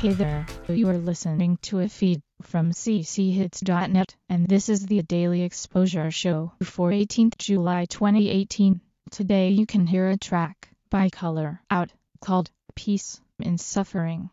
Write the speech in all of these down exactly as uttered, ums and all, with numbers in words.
Hey there, you are listening to a feed from c c hits dot net, and this is the Daily Exposure Show for eighteenth July twenty eighteen. Today you can hear a track by Color Out called Peace in Suffering.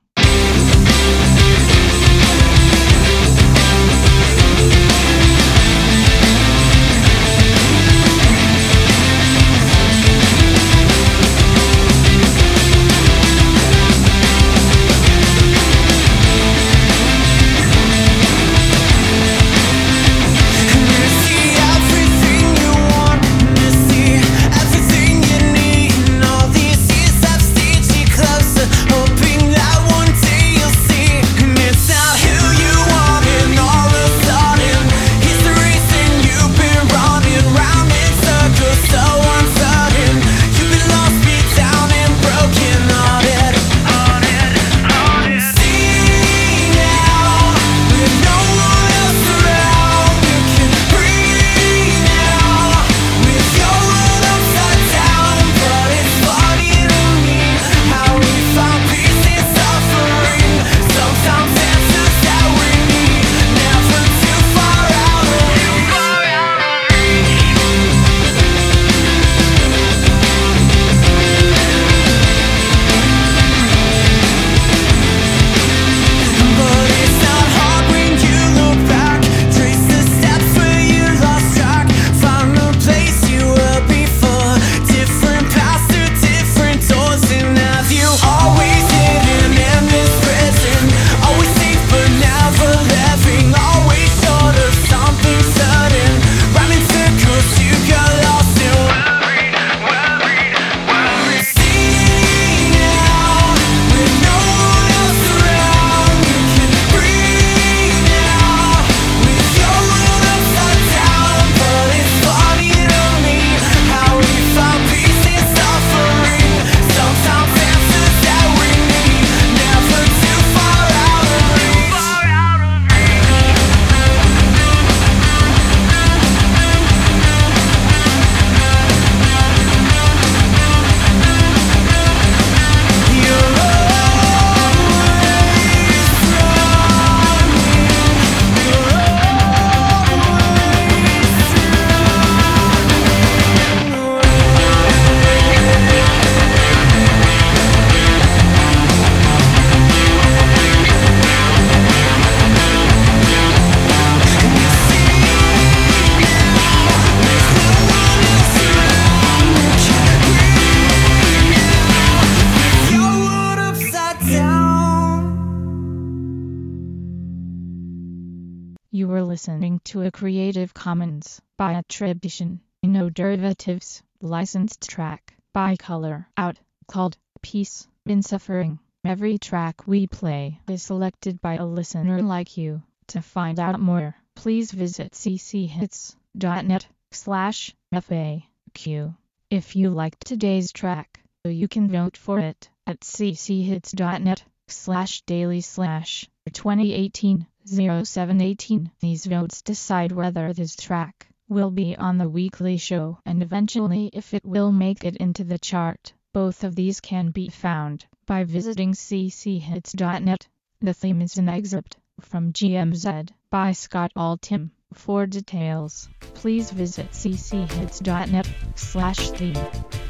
You were listening to a Creative Commons by attribution, no derivatives, licensed track by Color Out called Peace in Suffering. Every track we play is selected by a listener like you. To find out more, please visit c c hits dot net slash F A Q. If you liked today's track, you can vote for it at c c hits dot net slash daily slash twenty eighteen oh seven eighteen. These votes decide whether this track will be on the weekly show and eventually if it will make it into the chart. Both of these can be found by visiting c c hits dot net. The theme is an excerpt from G M Z by Scott Altham. For details, please visit c c hits dot net slash theme.